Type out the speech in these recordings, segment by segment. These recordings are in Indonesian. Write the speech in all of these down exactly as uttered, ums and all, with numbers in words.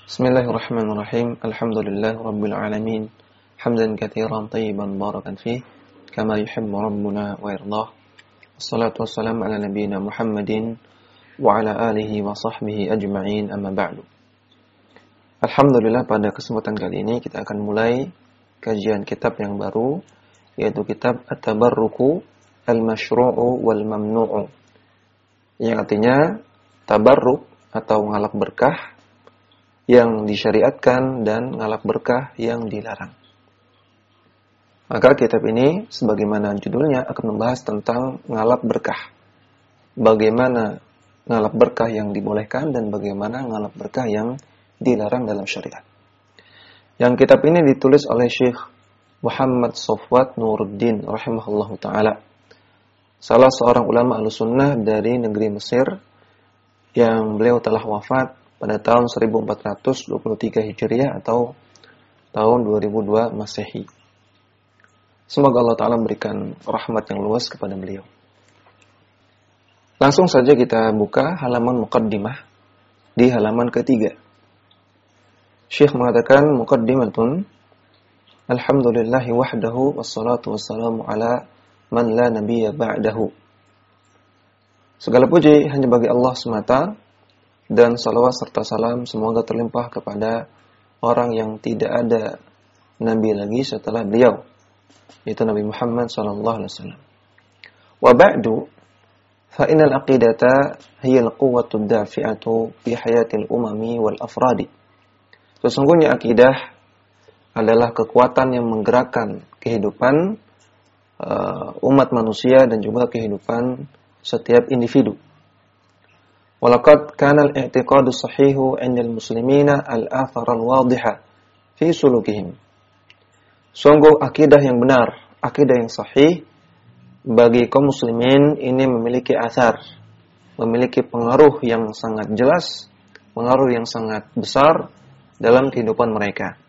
Bismillahirrahmanirrahim. Alhamdulillah rabbil alamin. Hamdan katsiran tayyiban barakan fih kama yuhibbu rabbuna wa yardah. Wassalatu wassalamu ala nabiyyina Muhammadin wa ala alihi wa sahbihi ajma'in, amma ba'du. Alhamdulillah, pada kesempatan kali ini kita akan mulai kajian kitab yang baru, yaitu kitab At-Tabarruku Al-Mashru'u wal Mamnu'u, yang artinya tabarruk atau ngalap berkah yang disyariatkan dan ngalap berkah yang dilarang. Maka kitab ini sebagaimana judulnya akan membahas tentang ngalap berkah. Bagaimana ngalap berkah yang dibolehkan dan bagaimana ngalap berkah yang dilarang dalam syariat. Yang kitab ini ditulis oleh Syekh Muhammad Safwat Nuruddin rahimahullahu ta'ala, salah seorang ulama Ahlussunnah dari negeri Mesir, yang beliau telah wafat pada tahun seribu empat ratus dua puluh tiga Hijriah atau tahun dua ribu dua Masehi. Semoga Allah Ta'ala memberikan rahmat yang luas kepada beliau. Langsung saja kita buka halaman muqaddimah di halaman ketiga. Syekh mengatakan, muqaddimatun, alhamdulillahi wahdahu wassalatu wassalamu ala man la nabiyya ba'dahu. Segala puji hanya bagi Allah semata, dan salawat serta salam semoga terlimpah kepada orang yang tidak ada nabi lagi setelah beliau, yaitu Nabi Muhammad sallallahu alaihi wasallam. Wa ba'du, fa innal aqidata hiya al-quwwatu ad-dafi'atu fi hayatil umami wal afradi. Sesungguhnya akidah adalah kekuatan yang menggerakkan kehidupan uh, umat manusia dan juga kehidupan setiap individu. Walaqad kana al-i'tiqadu sahihu 'inda al-muslimina al-athar al-wadhiha fi sulukihim. Sungguh akidah yang benar, akidah yang sahih bagi kaum muslimin ini memiliki athar, memiliki pengaruh yang sangat jelas, pengaruh yang sangat besar dalam kehidupan mereka.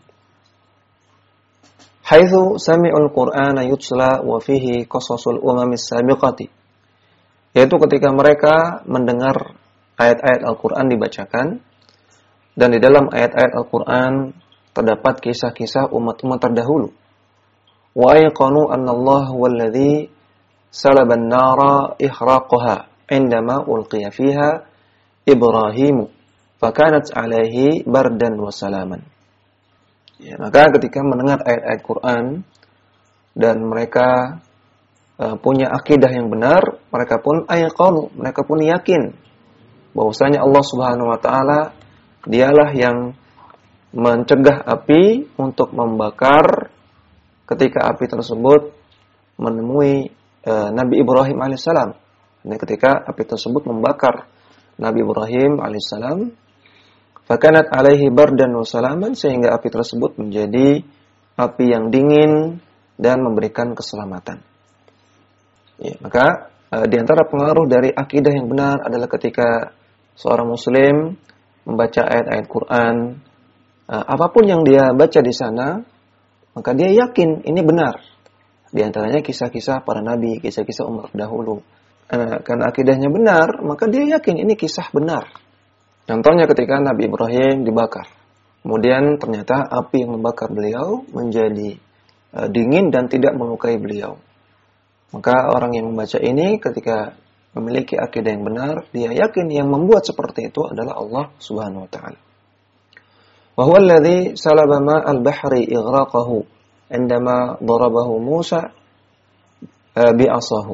Haitsu sami'ul Qur'ana yutsla wa fihi qasasul umamis sabiqati. Yaitu ketika mereka mendengar ayat-ayat Al-Quran dibacakan, dan di dalam ayat-ayat Al-Quran terdapat kisah-kisah umat-umat terdahulu. Wa ayqanu anna Allah huwallazi salaba an-nara ihraqaha indama ulqiya fiha Ibrahim fakanat alaihi bardan wa salaman. Ya, maka ketika mendengar ayat-ayat Quran dan mereka uh, punya akidah yang benar, mereka pun ayqanu, mereka pun yakin bahwasanya Allah Subhanahu wa taala dialah yang mencegah api untuk membakar ketika api tersebut menemui e, Nabi Ibrahim alaihissalam. Dan ketika api tersebut membakar Nabi Ibrahim alaihissalam, fakanat alaihi bardan wa salaman, sehingga api tersebut menjadi api yang dingin dan memberikan keselamatan. Ya, maka e, di antara pengaruh dari akidah yang benar adalah ketika seorang muslim membaca ayat-ayat Quran, apapun yang dia baca di sana, maka dia yakin ini benar. Di antaranya kisah-kisah para nabi, kisah-kisah umat dahulu. Karena akidahnya benar, maka dia yakin ini kisah benar. Contohnya ketika Nabi Ibrahim dibakar. Kemudian ternyata api yang membakar beliau menjadi dingin dan tidak melukai beliau. Maka orang yang membaca ini ketika memiliki akidah yang benar, dia yakin yang membuat seperti itu adalah Allah Subhanahu wa taala. Wa huwa alladhi salaba ma'al bahri ighraqahu indama darabahu Musa bi'asahu.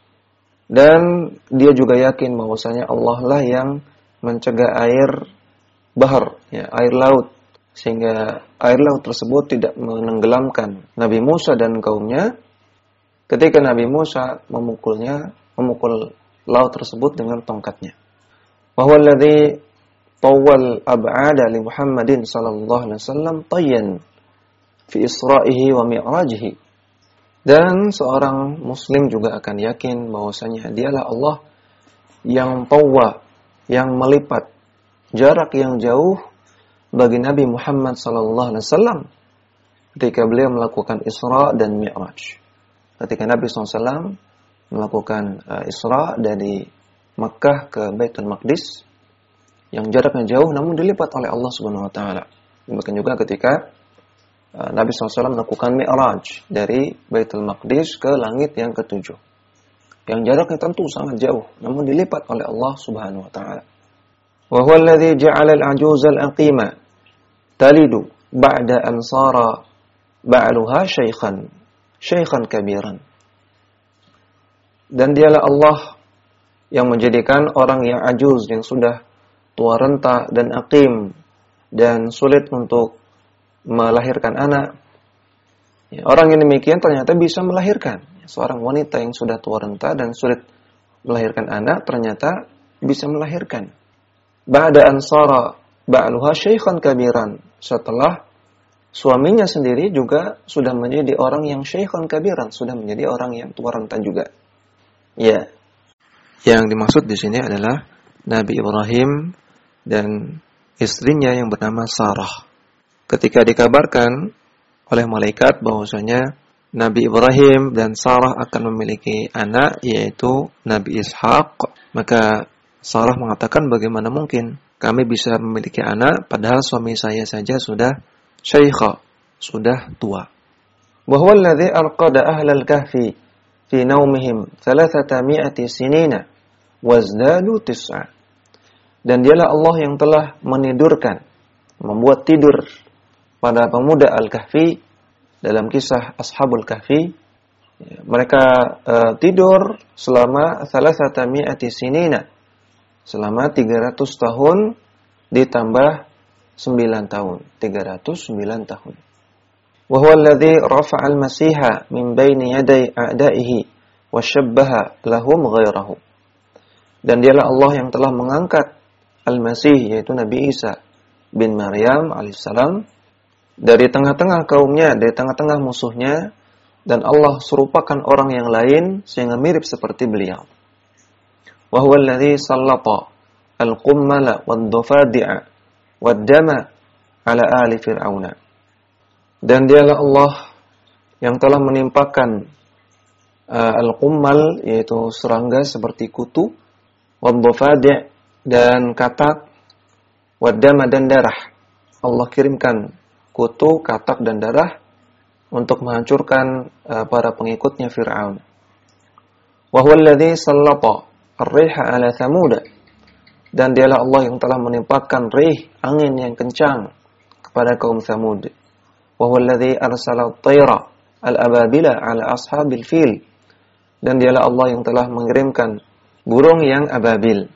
Dan dia juga yakin bahwasanya Allah lah yang mencegah air bahar, ya, air laut, sehingga air laut tersebut tidak menenggelamkan Nabi Musa dan kaumnya ketika Nabi Musa memukulnya, memukul laut tersebut dengan tongkatnya. Wa huwa alladhi tawwal ab'ada li Muhammadin sallallahu alaihi wasallam tayyan fi Isra'ihi wa Mi'rajihi. Dan seorang muslim juga akan yakin bahwasanya dialah Allah yang tawwa, yang melipat jarak yang jauh bagi Nabi Muhammad sallallahu alaihi wasallam ketika beliau melakukan Isra dan Mi'raj. Ketika Nabi sallallahu alaihi wasallam melakukan uh, Isra dari Makkah ke Baitul Maqdis, yang jaraknya jauh namun dilipat oleh Allah Subhanahu wa taala. Demikian juga ketika uh, Nabi shallallahu alaihi wasallam melakukan Mi'raj dari Baitul Maqdis ke langit yang ketujuh. Yang jaraknya tentu sangat jauh namun dilipat oleh Allah Subhanahu wa taala. Wa huwa alladhi ja'ala al-'ajuza al-aqima talidu ba'da an sara ba'luha syaikhan syaikhan kabiran. Dan dialah Allah yang menjadikan orang yang ajuz, yang sudah tua renta dan aqim dan sulit untuk melahirkan anak. Ya, orang yang demikian ternyata bisa melahirkan. Seorang wanita yang sudah tua renta dan sulit melahirkan anak ternyata bisa melahirkan. Ba'da ansara ba'luha syaikhan kabiran. Setelah suaminya sendiri juga sudah menjadi orang yang syaikhan kabiran, sudah menjadi orang yang tua renta juga. Ya. Yang dimaksud di sini adalah Nabi Ibrahim dan istrinya yang bernama Sarah. Ketika dikabarkan oleh malaikat bahwasanya Nabi Ibrahim dan Sarah akan memiliki anak yaitu Nabi Ishaq, maka Sarah mengatakan, bagaimana mungkin kami bisa memiliki anak padahal suami saya saja sudah syaikha, sudah tua. Wa huwa alladhi arqada ahlal kahfi fi naumihim thalathata mi'ati sinina wazdadu tis'a. Dan dialah Allah yang telah menidurkan, membuat tidur pada pemuda Al-Kahfi dalam kisah Ashabul Kahfi. Mereka uh, tidur selama thalathata mi'ati sinina, selama tiga ratus tahun ditambah sembilan tahun, tiga ratus sembilan tahun. Wa huwa alladhi rafa'a al-masiha min baini yaday a'da'ihi wa syabbaha lahum ghairahu. Dan dialah Allah yang telah mengangkat Al-Masih, yaitu Nabi Isa bin Maryam alaihissalam, dari tengah-tengah kaumnya, dari tengah-tengah musuhnya, dan Allah serupakan orang yang lain sehingga mirip seperti beliau. Wa huwa alladhi sallata al-qummala wad-dufadi'a wad-dama ala ali fir'auna. Dan dialah Allah yang telah menimpakan uh, al-qummal, yaitu serangga seperti kutu, wad-dufadi' dan katak, wad-dama dan darah. Allah kirimkan kutu, katak dan darah untuk menghancurkan uh, para pengikutnya Fir'aun. Wa huwa alladhi sallata ar-riha ala Thamud. Dan dialah Allah yang telah menimpakan rih, angin yang kencang kepada kaum Thamud. Wa huwa alladhi arsala at-tayra al-ababila ala ashabil fil. Dan dialah Allah yang telah mengirimkan burung yang ababil.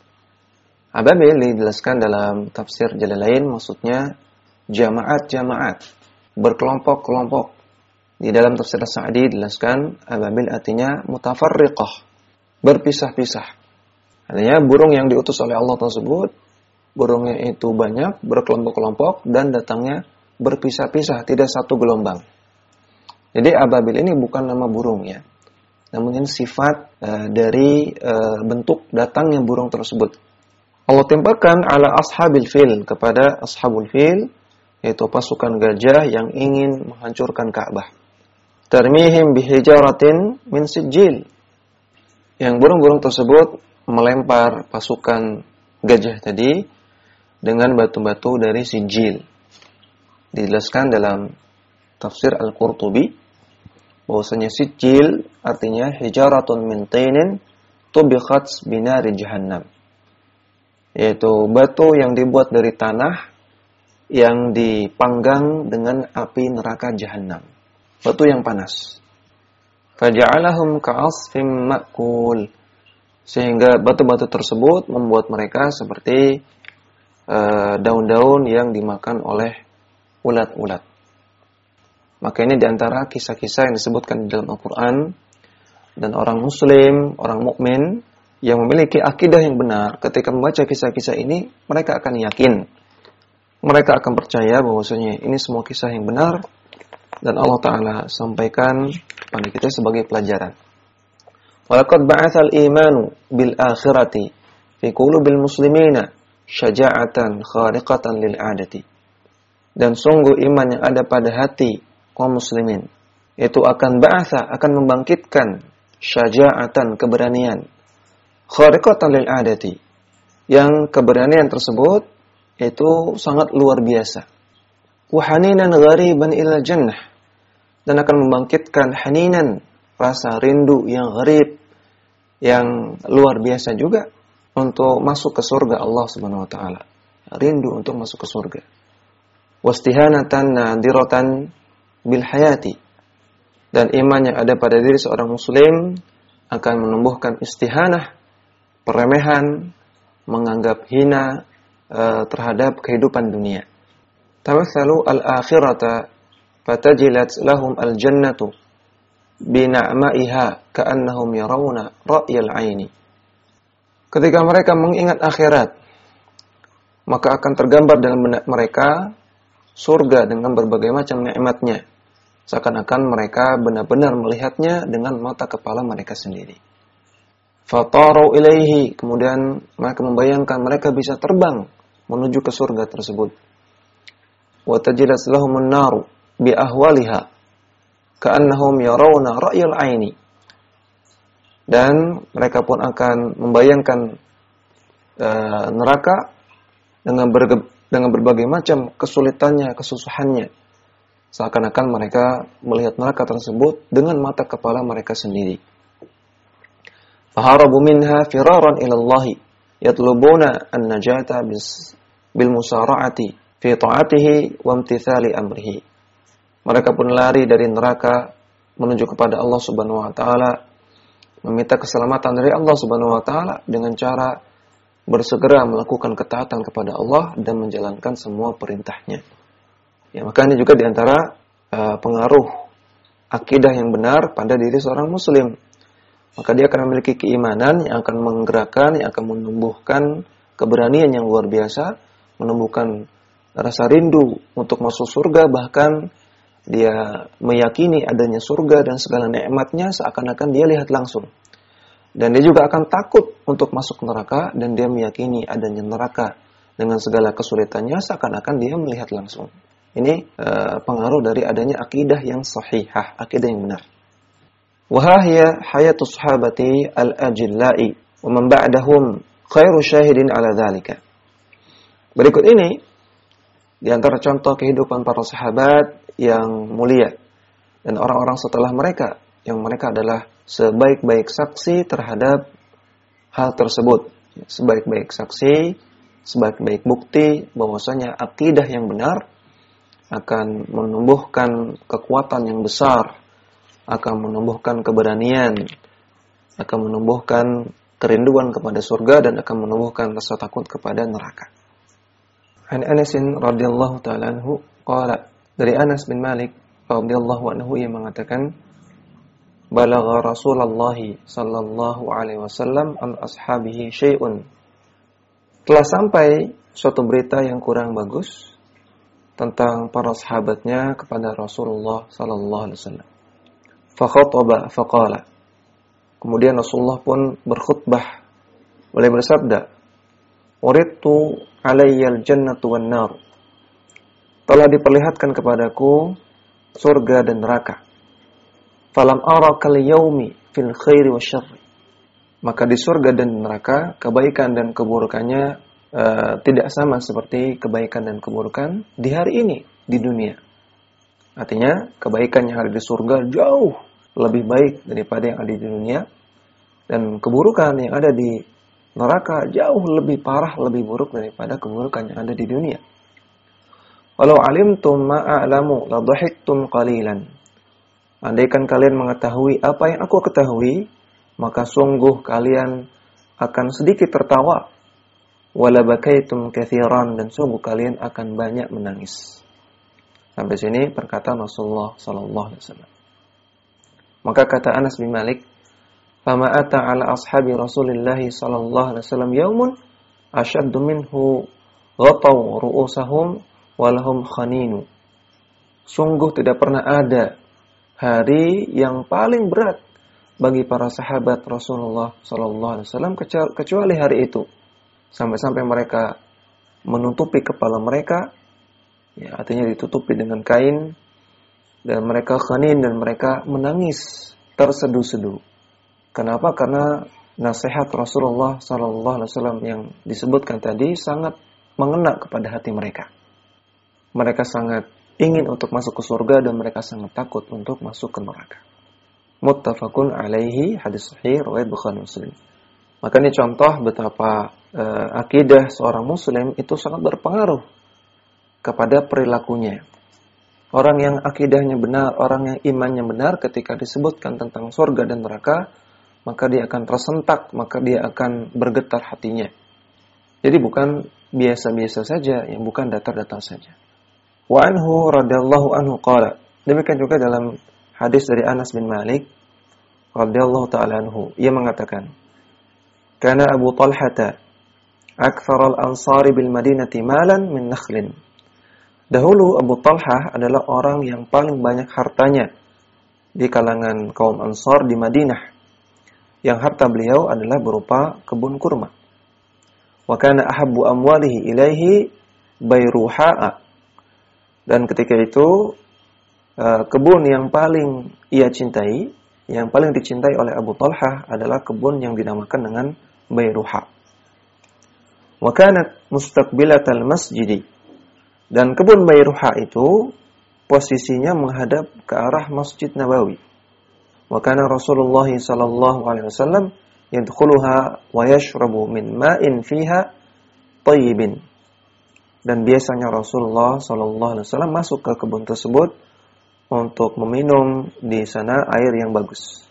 Ababil dijelaskan dalam tafsir Jalalain, maksudnya jamaat-jamaat, berkelompok-kelompok. Di dalam tafsir Sa'di dijelaskan ababil artinya mutafarriqah, berpisah-pisah. Artinya burung yang diutus oleh Allah tersebut, burungnya itu banyak, berkelompok-kelompok, dan datangnya berpisah-pisah, tidak satu gelombang. Jadi ababil ini bukan nama burung ya, namun ini sifat uh, dari uh, bentuk datangnya burung tersebut. Allah timpakan ala ashabil fil, kepada ashabul fil, yaitu pasukan gajah yang ingin menghancurkan Ka'bah. Tarmihim bihijaratin min sijil. Yang burung-burung tersebut melempar pasukan gajah tadi dengan batu-batu dari sijil. Dijelaskan dalam tafsir Al-Qurtubi bahwasanya sijil artinya hijaratun min tinin tubikhat binari jahannam, yaitu batu yang dibuat dari tanah yang dipanggang dengan api neraka jahannam, batu yang panas. Faja'alahum ka'asfim ma'kul, sehingga batu-batu tersebut membuat mereka seperti uh, daun-daun yang dimakan oleh ulat-ulat. Maka ini diantara kisah-kisah yang disebutkan di dalam Al-Quran, dan orang muslim, orang mukmin yang memiliki akidah yang benar, ketika membaca kisah-kisah ini, mereka akan yakin, mereka akan percaya bahwasanya ini semua kisah yang benar, dan Allah Ta'ala sampaikan kepada kita sebagai pelajaran. Walaqad ba'athal imanu bil akhirati fi qulubil muslimina syaja'atan khariqatan lil 'adati. Dan sungguh iman yang ada pada hati kaum muslimin itu akan ba'atha, akan membangkitkan syaja'atan, keberanian, khariqatan lil 'adati, yang keberanian tersebut itu sangat luar biasa. Wa haninan ghariban ila jannah, dan akan membangkitkan haninan, rasa rindu yang gharib, yang luar biasa juga untuk masuk ke surga Allah Subhanahu wa taala. Rindu untuk masuk ke surga. Wastihanatan nadiratan bil hayati, dan iman yang ada pada diri seorang muslim akan menumbuhkan istihanah, peremehan, menganggap hina uh, terhadap kehidupan dunia. Tamathalu al-akhirata fatajilat lahum al-jannatu bina'ma'iha ka'annahum yarawna ra'yal 'aini. Ketika mereka mengingat akhirat, maka akan tergambar dalam benak mereka surga dengan berbagai macam nikmatnya, seakan-akan mereka benar-benar melihatnya dengan mata kepala mereka sendiri. Fataru ilaihi, kemudian mereka membayangkan mereka bisa terbang menuju ke surga tersebut. Wa tajilat lahumun naru bi ahwaliha ka'annahum yarawna ra'yal 'aini. Dan mereka pun akan membayangkan uh, neraka dengan berge- dengan berbagai macam kesulitannya, kesusahannya, seakan-akan mereka melihat neraka tersebut dengan mata kepala mereka sendiri. Faharabu minha firaran ila Allah, yatlubuna an-najata bil musara'ati fi ta'atihi wa imtithali amrihi. Mereka pun lari dari neraka menuju kepada Allah Subhanahu wa taala, meminta keselamatan dari Allah Subhanahu wa taala dengan cara bersegera melakukan ketaatan kepada Allah dan menjalankan semua perintahnya. Ya, maka ini juga diantara uh, pengaruh akidah yang benar pada diri seorang muslim. Maka dia akan memiliki keimanan yang akan menggerakkan, yang akan menumbuhkan keberanian yang luar biasa, menumbuhkan rasa rindu untuk masuk surga, bahkan dia meyakini adanya surga dan segala nikmatnya seakan-akan dia lihat langsung. Dan dia juga akan takut untuk masuk neraka, dan dia meyakini adanya neraka dengan segala kesulitannya seakan-akan dia melihat langsung. Ini uh, pengaruh dari adanya akidah yang sahihah, akidah yang benar. Wa hiya hayatu sahabati al-ajilla'i wa man ba'dahum khairu syahidin 'ala dzalika. Berikut ini di antara contoh kehidupan para sahabat yang mulia dan orang-orang setelah mereka, yang mereka adalah sebaik-baik saksi terhadap hal tersebut. Sebaik-baik saksi, sebaik-baik bukti bahwasanya akidah yang benar akan menumbuhkan kekuatan yang besar, akan menumbuhkan keberanian, akan menumbuhkan kerinduan kepada surga, dan akan menumbuhkan rasa takut kepada neraka. An Anas radhiyallahu ta'ala anhu qala, dari Anas bin Malik radhiyallahu anhu yang mengatakan, balagha Rasulullah sallallahu alaihi wasallam an ashabihi syai'un. Telah sampai suatu berita yang kurang bagus tentang para sahabatnya kepada Rasulullah sallallahu alaihi wasallam. Fa khataba fa qala. Kemudian Rasulullah pun berkhutbah, boleh bersabda, "Uridtu alayyal jannatu wan nar." Telah diperlihatkan kepadaku surga dan neraka. Falam ara kal yaumi fil khairi wasyarri. Maka di surga dan neraka kebaikan dan keburukannya uh, tidak sama seperti kebaikan dan keburukan di hari ini di dunia. Artinya kebaikan yang ada di surga jauh lebih baik daripada yang ada di dunia, dan keburukan yang ada di neraka jauh lebih parah, lebih buruk daripada keburukan yang ada di dunia. Walau alimtum ma a'lamu la dhahiktum qalilan. Andaikan kalian mengetahui apa yang aku ketahui, maka sungguh kalian akan sedikit tertawa. Wala bakaitum katsiran, dan sungguh kalian akan banyak menangis. Sampai sini perkataan Rasulullah sallallahu alaihi wasallam. Maka kata Anas bin Malik, "Fama ata ala ashabi Rasulillah sallallahu alaihi wasallam yaumun ashaddu minhu ghataw ru'usahum walahum khaninu." Sungguh tidak pernah ada hari yang paling berat bagi para sahabat Rasulullah sallallahu alaihi wasallam kecuali hari itu, sampai-sampai mereka menutupi kepala mereka, ya, artinya ditutupi dengan kain, dan mereka khanin, dan mereka menangis terseduh-seduh. Kenapa? Karena nasihat Rasulullah sallallahu alaihi wasallam yang disebutkan tadi sangat mengena kepada hati mereka. Mereka sangat ingin untuk masuk ke surga dan mereka sangat takut untuk masuk ke neraka. Muttafaqun alaihi, hadis sahih riwayat Bukhari Muslim. Maka ini contoh betapa uh, akidah seorang muslim itu sangat berpengaruh kepada perilakunya. Orang yang akidahnya benar, orang yang imannya benar, ketika disebutkan tentang surga dan neraka, maka dia akan tersentak, maka dia akan bergetar hatinya. Jadi bukan biasa-biasa saja, yang bukan datar-datar saja. Wa anhu radhiyallahu anhu qala. Demikian juga dalam hadis dari Anas bin Malik radhiyallahu ta'ala anhu, ia mengatakan, "Kana Abu Talhata akthar al-ansari bil Madinati malan min nakhlin." Dahulu Abu Talhah adalah orang yang paling banyak hartanya di kalangan kaum Ansar di Madinah. Yang harta beliau adalah berupa kebun kurma. Wa kana ahabbu amwalihi ilaihi bayruha'a. Dan ketika itu kebun yang paling ia cintai, yang paling dicintai oleh Abu Talhah adalah kebun yang dinamakan dengan Bayruha. Wa kanat mustaqbilatal masjidi. Dan kebun Bayruha itu posisinya menghadap ke arah Masjid Nabawi. Wa kana Rasulullah sallallahu alaihi wasallam yadkhuluha wa yashrabu min ma'in fiha tayyibin. Dan biasanya Rasulullah sallallahu alaihi wasallam masuk ke kebun tersebut untuk meminum di sana air yang bagus.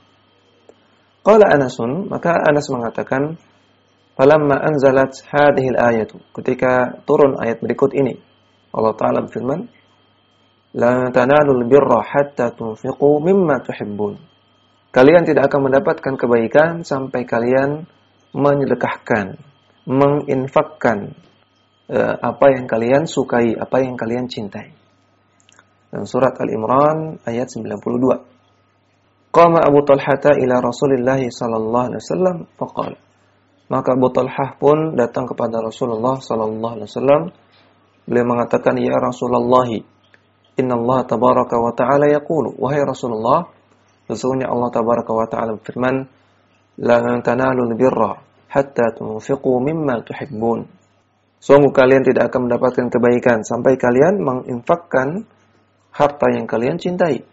Qala Anasun, maka Anas mengatakan, "Falamma anzalat hadhil ayatu." Ketika turun ayat berikut ini, Allah Ta'ala berfirman, "La tanalul birra hatta tunfiqu mimma tuhibbun." Kalian tidak akan mendapatkan kebaikan sampai kalian menyedekahkan, menginfakkan eh, apa yang kalian sukai, apa yang kalian cintai. Dan surat Al-Imran ayat sembilan puluh dua. Qama Abu Talhata ila Rasulillah sallallahu alaihi wasallam faqala. Maka Abu Talhah pun datang kepada Rasulullah sallallahu alaihi wasallam. Beliau mengatakan, "Ya Rasulullah, inna Allah tabaraka wa ta'ala yaqulu." Wahai Rasulullah, sesungguhnya Allah tabaraka wa ta'ala berfirman, "La tanalul birra hatta tunfiqu mimma tuhibbun." Sungguh kalian tidak akan mendapatkan kebaikan sampai kalian menginfakkan harta yang kalian cintai.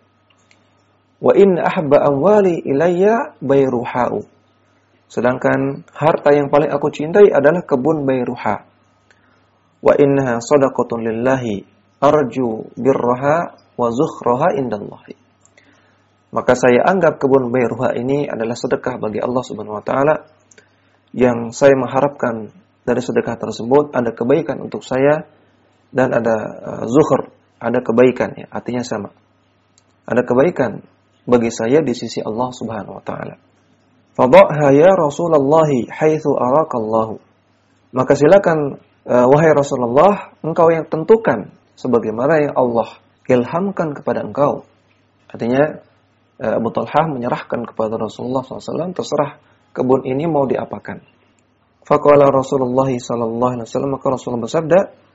Wa inna ahabba amwali ilayya bayruha'u. Sedangkan harta yang paling aku cintai adalah kebun Bayruha. Wa innaha sadaqatun lillahi arju birraha wa zukhraha indallahi. Maka saya anggap kebun Bayruha ini adalah sedekah bagi Allah Subhanahu wa taala, yang saya mengharapkan dari sedekah tersebut ada kebaikan untuk saya dan ada uh, zukhr, ada kebaikan, ya, artinya sama. Ada kebaikan bagi saya di sisi Allah Subhanahu wa taala. Fadhaha ya Rasulullah haitsu arakallahu. Maka silakan uh, wahai Rasulullah, engkau yang tentukan sebagaimana yang Allah ilhamkan kepada engkau. Artinya uh, Abu Talhah menyerahkan kepada Rasulullah shallallahu alaihi wasallam, terserah kebun ini mau diapakan. Faqala Rasulullah sallallahu alaihi wasallam, maka Rasulullah bersabda,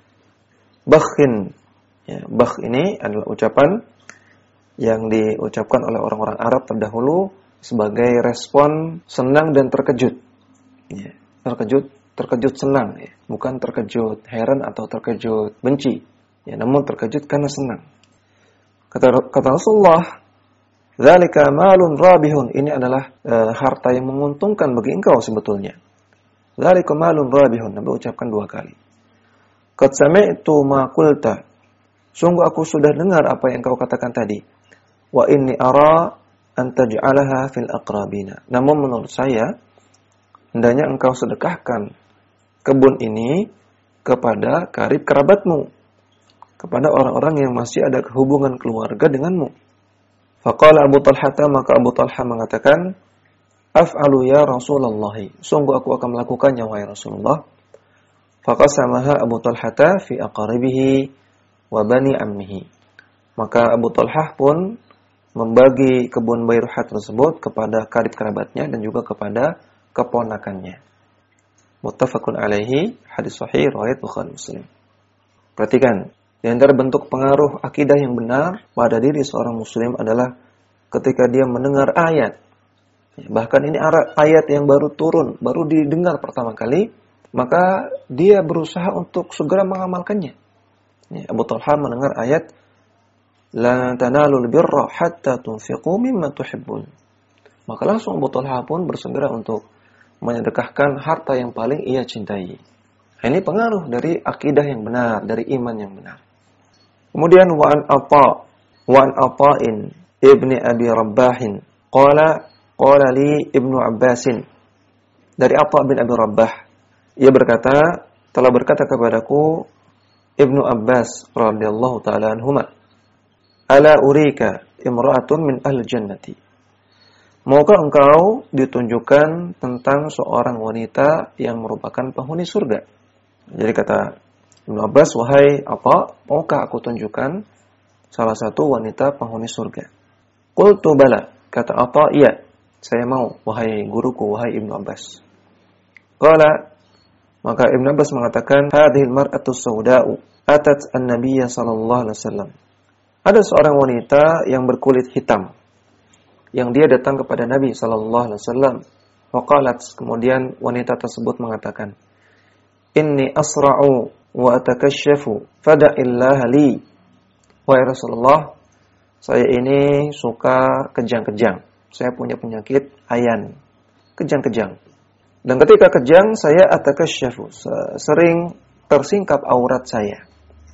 "Bakhin." Ya, bakh ini adalah ucapan yang diucapkan oleh orang-orang Arab terdahulu sebagai respon senang dan terkejut. Ya, terkejut, terkejut senang, ya. Bukan terkejut heran atau terkejut benci. Ya, namun terkejut karena senang. Kata, kata Rasulullah, "Dzalika malun rabihun." Ini adalah e, harta yang menguntungkan bagi engkau sebetulnya. Dzalika malun rabihun. Nabi ucapkan dua kali. Qad sami'tu ma qulta. Sungguh aku sudah dengar apa yang kau katakan tadi. Wa inni ara an taj'alaha fil aqrabina. Namun menurut saya, hendaknya engkau sedekahkan kebun ini kepada karib kerabatmu, kepada orang-orang yang masih ada hubungan keluarga denganmu. Faqala Abu Talhah, maka Abu Talhah mengatakan, "Af'alu ya Rasulullah." Sungguh aku akan melakukannya wahai Rasulullah. Faqasamaha Abu Talhah fi aqaribihi wa bani ammihi. Maka Abu Talhah pun membagi kebun Bayruha tersebut kepada karib kerabatnya dan juga kepada keponakannya. Muttafaqun alaihi, hadis sahih riwayat Bukhari Muslim. Perhatikan, di antara bentuk pengaruh akidah yang benar pada diri seorang muslim adalah ketika dia mendengar ayat Bahkan ini ayat yang baru turun, baru didengar pertama kali, maka dia berusaha untuk segera mengamalkannya. Abu Talha mendengar ayat la tanalul birra hatta tunfiqu mimma tuhibbun. Maka langsung Abu Talha pun bersegera untuk menyedekahkan harta yang paling ia cintai. Ini pengaruh dari akidah yang benar, dari iman yang benar. Kemudian wa an Atha wa an Atha'in ibni Abi Rabbahin qala qala li Ibnu Abbasin, dari Atha bin Abi Rabbah, ia berkata, telah berkata kepadaku Ibnu Abbas radhiyallahu taala anhuma, ala urika imra'atun min ahli jannati, maukah engkau ditunjukkan tentang seorang wanita yang merupakan penghuni surga? Jadi kata Ibnu Abbas, wahai Atha, maukah aku tunjukkan salah satu wanita penghuni surga? Qultu bala, kata Atha, iya, saya mau, wahai guruku, wahai Ibnu Abbas. Qala, maka Ibnu Abbas mengatakan, hadhil mar'atu sauda'u atat an-nabiyya sallallahu alaihi wasallam. Ada seorang wanita yang berkulit hitam yang dia datang kepada Nabi sallallahu alaihi wasallam. Waqalat, kemudian wanita tersebut mengatakan, inni asra'u wa atakasyafu fada'illaha li. Wahai Rasulullah, saya ini suka kejang-kejang. Saya punya penyakit ayan, kejang-kejang. Dan ketika kejang, saya atakasyafu, sering tersingkap aurat saya.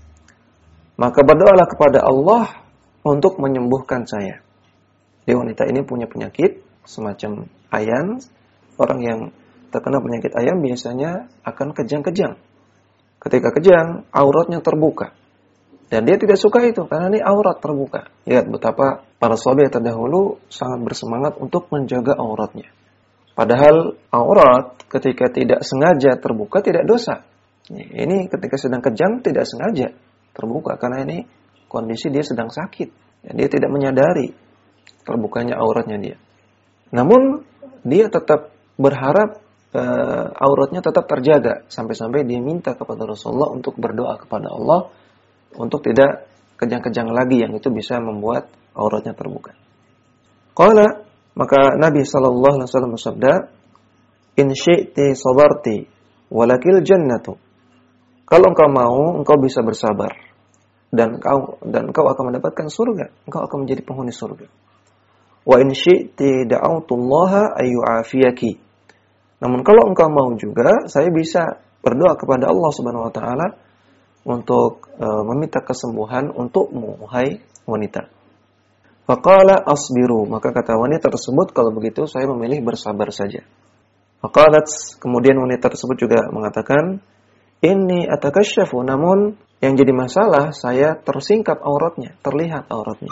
Maka berdoalah kepada Allah untuk menyembuhkan saya. Jadi wanita ini punya penyakit semacam ayan. Orang yang terkena penyakit ayan biasanya akan kejang-kejang. Ketika kejang, auratnya terbuka. Dan dia tidak suka itu, karena ini aurat terbuka. Lihat betapa para sahabat terdahulu sangat bersemangat untuk menjaga auratnya. Padahal aurat ketika tidak sengaja terbuka tidak dosa. Ini ketika sedang kejang tidak sengaja terbuka, karena ini kondisi dia sedang sakit. Dia tidak menyadari terbukanya auratnya dia. Namun dia tetap berharap uh, auratnya tetap terjaga. Sampai-sampai dia minta kepada Rasulullah untuk berdoa kepada Allah untuk tidak kejang-kejang lagi yang itu bisa membuat auratnya terbuka. Qala, maka Nabi sallallahu alaihi wasallam bersabda, in syi'ti sabarti walakil jannatu. Kalau engkau mau, engkau bisa bersabar dan engkau dan engkau akan mendapatkan surga. Engkau akan menjadi penghuni surga. Wa in syi'ti da'autullaha ayyu'afiyaki. Namun kalau engkau mau juga, saya bisa berdoa kepada Allah Subhanahu wa taala untuk uh, meminta kesembuhan untukmu, wahai wanita. Faqala asbiru, maka kata wanita tersebut, kalau begitu saya memilih bersabar saja. Faqalat, kemudian wanita tersebut juga mengatakan, inni atakasyafu, namun yang jadi masalah saya tersingkap auratnya, terlihat auratnya.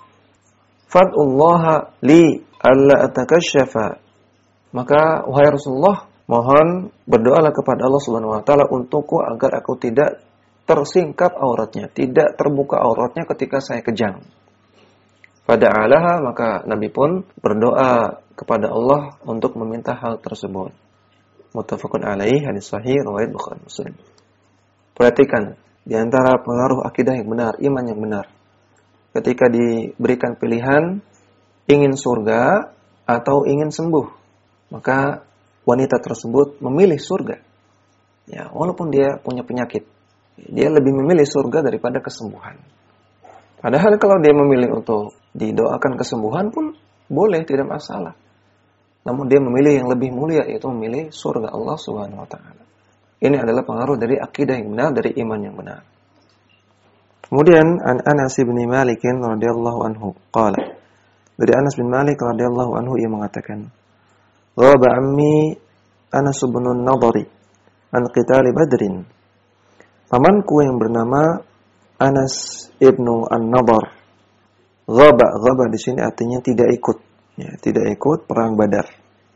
Fad'ullaha li alla atakasyafa. Maka wahai Rasulullah, mohon berdoalah kepada Allah Subhanahu wa taala untukku agar aku tidak tersingkap auratnya, tidak terbuka auratnya ketika saya kejang. Fada'alaha, maka Nabi pun berdoa kepada Allah untuk meminta hal tersebut. Muttafaqun alaih, hadis sahih riwayat Bukhari Muslim. Perhatikan, di antara pengaruh akidah yang benar, iman yang benar, ketika diberikan pilihan ingin surga atau ingin sembuh, maka wanita tersebut memilih surga. Ya, walaupun dia punya penyakit, dia lebih memilih surga daripada kesembuhan. Padahal kalau dia memilih untuk didoakan kesembuhan pun boleh, tidak masalah. Namun dia memilih yang lebih mulia, yaitu memilih surga Allah Subhanahu wa taala. Ini adalah pengaruh dari akidah yang benar, dari iman yang benar. Kemudian an Anas bin Malik radhiyallahu anhu qala, dari Anas bin Malik radhiyallahu anhu ia mengatakan, ghaba ammi Anas bin Nadari an qital Badrin. Pamanku yang bernama Anas ibnu An-Nadar. Ghaba, ghaba di sini artinya tidak ikut, ya, tidak ikut perang Badar.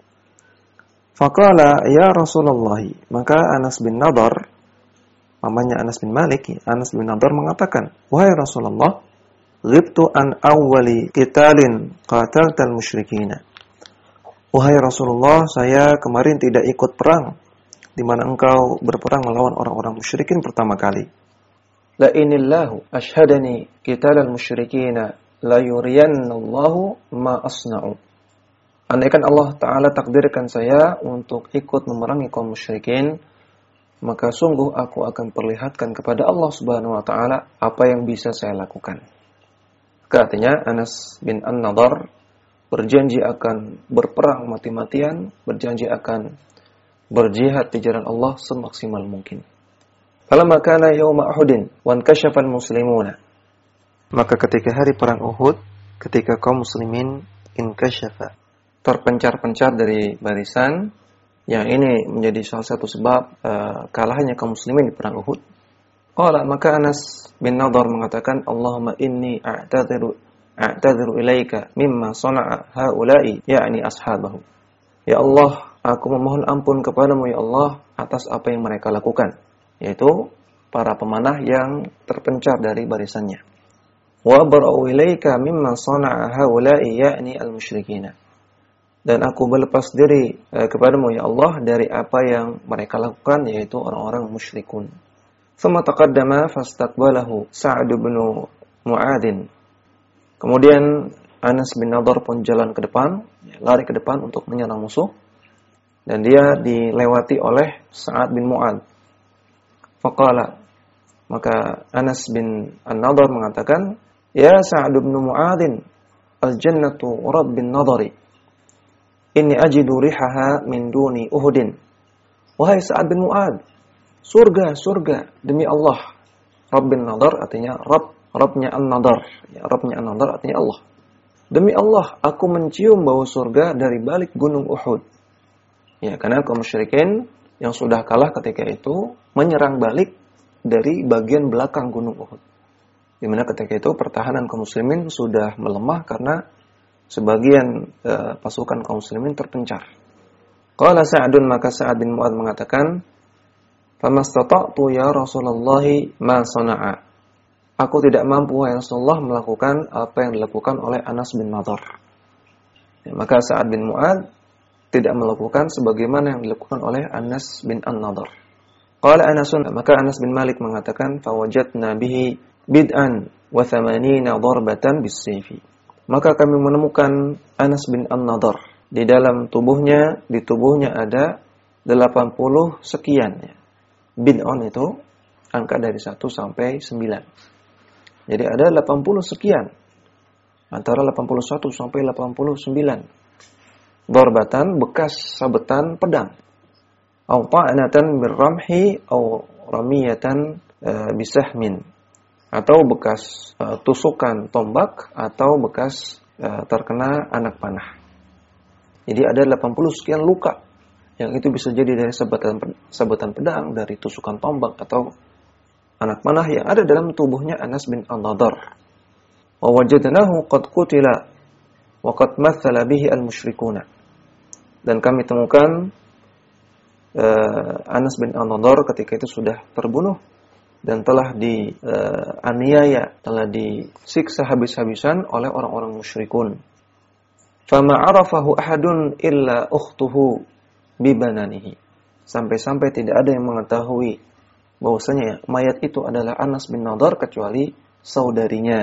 Faqala ya Rasulullah, maka Anas bin Nadar, pamannya Anas bin Malik, Anas bin Nadar mengatakan, wahai Rasulullah, ghibtu an awwali qitalin qataltal musyrikina. Wahai Rasulullah, saya kemarin tidak ikut perang di mana engkau berperang melawan orang-orang musyrikin pertama kali. La inillahu ashhadani qitalal musyrikina la yuriyannallahu ma asna'u. andaikan Allah Ta'ala takdirkan saya untuk ikut memerangi kaum musyrikin, maka sungguh aku akan perlihatkan kepada Allah Subhanahu wa Ta'ala apa yang bisa saya lakukan. Artinya Anas bin An-Nadhr berjanji akan berperang mati-matian, berjanji akan berjihad di jalan Allah semaksimal mungkin. Falamma kana yauma Uhudin wan kashafa al-muslimuna. Maka ketika hari perang Uhud, ketika kaum muslimin inkashafa, terpencar-pencar dari barisan, yang ini menjadi salah satu sebab uh, kalahnya kaum muslimin di perang Uhud. Qala, maka Anas bin Nadhr mengatakan, Allahumma inni a'tadhiru a'tadhiru ilaika mimma sana'a haula'i, yakni ashabahu. Ya Allah, aku memohon ampun kepadamu ya Allah atas apa yang mereka lakukan, yaitu para pemanah yang terpencar dari barisannya. Wa bara'u ilaika mimma sana'a haula'i, yakni al-musyrikina. Dan aku berlepas diri eh, kepadamu ya Allah dari apa yang mereka lakukan, yaitu orang-orang musyrikun. Thumma taqaddama fastaqbalahu Sa'd bin Mu'adz. Kemudian Anas bin Nadhr pun jalan ke depan, lari ke depan untuk menyerang musuh, dan dia dilewati oleh Sa'd bin Mu'adz. Faqala, maka Anas bin An-Nadhr mengatakan, ya Sa'd bin Mu'adz, al-jannatu rabbin nadhari, inni ajidu rihaha min duni Uhudin. Wahai Sa'd bin Mu'adz, surga, surga, demi Allah. Rabbin Nadhr artinya Rabb, Rabbnya An-Nadhr. Ya, Rabbnya An-Nadhr artinya Allah. Demi Allah, aku mencium bau surga dari balik gunung Uhud. Ya, karena kaum musyrikin yang sudah kalah ketika itu menyerang balik dari bagian belakang gunung Uhud. Di mana ketika itu pertahanan kaum muslimin sudah melemah karena sebagian uh, pasukan kaum muslimin terpencar. Qala Sa'dun, maka Sa'd bin Mu'adz mengatakan, "Famastata'tu ya Rasulullah ma sana'a." Aku tidak mampu ya Rasulullah melakukan apa yang dilakukan oleh Anas bin Nadhr. Ya, maka Sa'd bin Mu'adz tidak melakukan sebagaimana yang dilakukan oleh Anas bin An-Nadhr. Qala Anasun, maka Anas bin Malik mengatakan, "Fawajadna bihi bid'an wa thamanina darbatan bis-sayfi." Maka kami menemukan Anas bin An-Nadhr. Di dalam tubuhnya, di tubuhnya ada delapan puluh sekian. Ya. Bid'on itu angka dari satu sampai sembilan. Jadi ada delapan puluh sekian. Antara delapan puluh satu sampai delapan puluh sembilan. Darbatan, bekas sabetan pedang. Au ta'natan birramhi au ramiyatan uh, bisahmin. Atau bekas uh, tusukan tombak atau bekas uh, terkena anak panah. Jadi ada delapan puluh sekian luka yang itu bisa jadi dari sabetan sabetan pedang, dari tusukan tombak atau anak panah yang ada dalam tubuhnya Anas bin An-Nadhr. Wa wajadnahu qad qutila wa qad mathala bihi al-musyrikuna. Dan kami temukan uh, Anas bin An-Nadhr ketika itu sudah terbunuh dan telah dianiaya, uh, telah disiksa habis-habisan oleh orang-orang musyrikun. Fama arafahu ahadun illa ukhtuhu bibananihi. Sampai-sampai tidak ada yang mengetahui bahwasanya mayat itu adalah Anas bin Nadhr kecuali saudarinya.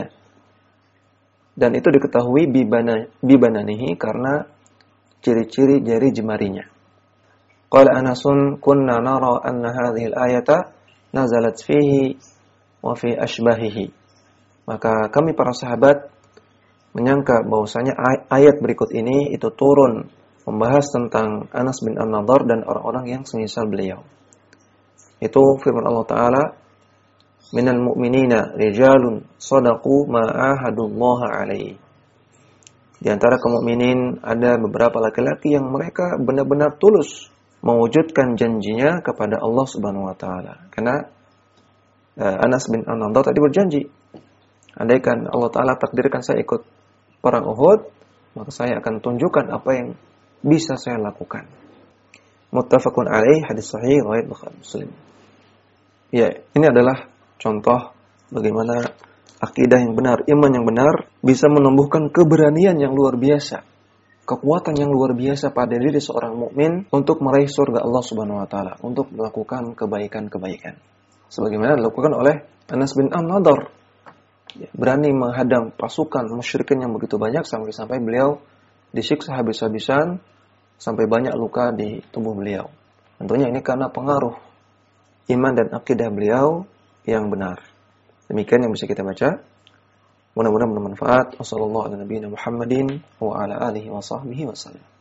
Dan itu diketahui bibana, bibananihi karena ciri-ciri jari jemarinya. Qala Anasun, kunna nara anna hadhihi al-ayata nazalat fihi wa fi ashbahihi. Maka kami para sahabat menyangka bahwasanya ayat berikut ini itu turun membahas tentang Anas bin An-Nadhr dan orang-orang yang semisal beliau. Itu firman Allah Ta'ala, minal mu'minina rijalun sadaqu ma ahadullaha alaihi. Di antara kaum mukminin ada beberapa laki-laki yang mereka benar-benar tulus mewujudkan janjinya kepada Allah Subhanahu wa taala. Karena uh, Anas bin An-Nadhr tadi berjanji, andaikan Allah Taala takdirkan saya ikut perang Uhud, maka saya akan tunjukkan apa yang bisa saya lakukan. Muttafaqun alaih, hadis sahih riwayat Bukhari Muslim. Ya, ini adalah contoh bagaimana akidah yang benar, iman yang benar bisa menumbuhkan keberanian yang luar biasa, kekuatan yang luar biasa pada diri seorang mukmin untuk meraih surga Allah Subhanahu wa taala, untuk melakukan kebaikan-kebaikan. Sebagaimana dilakukan oleh Anas bin An-Nadhr. Ya, berani menghadang pasukan musyrikin yang begitu banyak sampai-sampai beliau disiksa habis-habisan sampai banyak luka di tubuh beliau. Tentunya ini karena pengaruh iman dan akidah beliau yang benar. Demikian yang bisa kita baca. Mudah-mudahan bermanfaat. Wassallallahu ala nabiyina Muhammadin wa ala alihi wa sahbihi wasallam.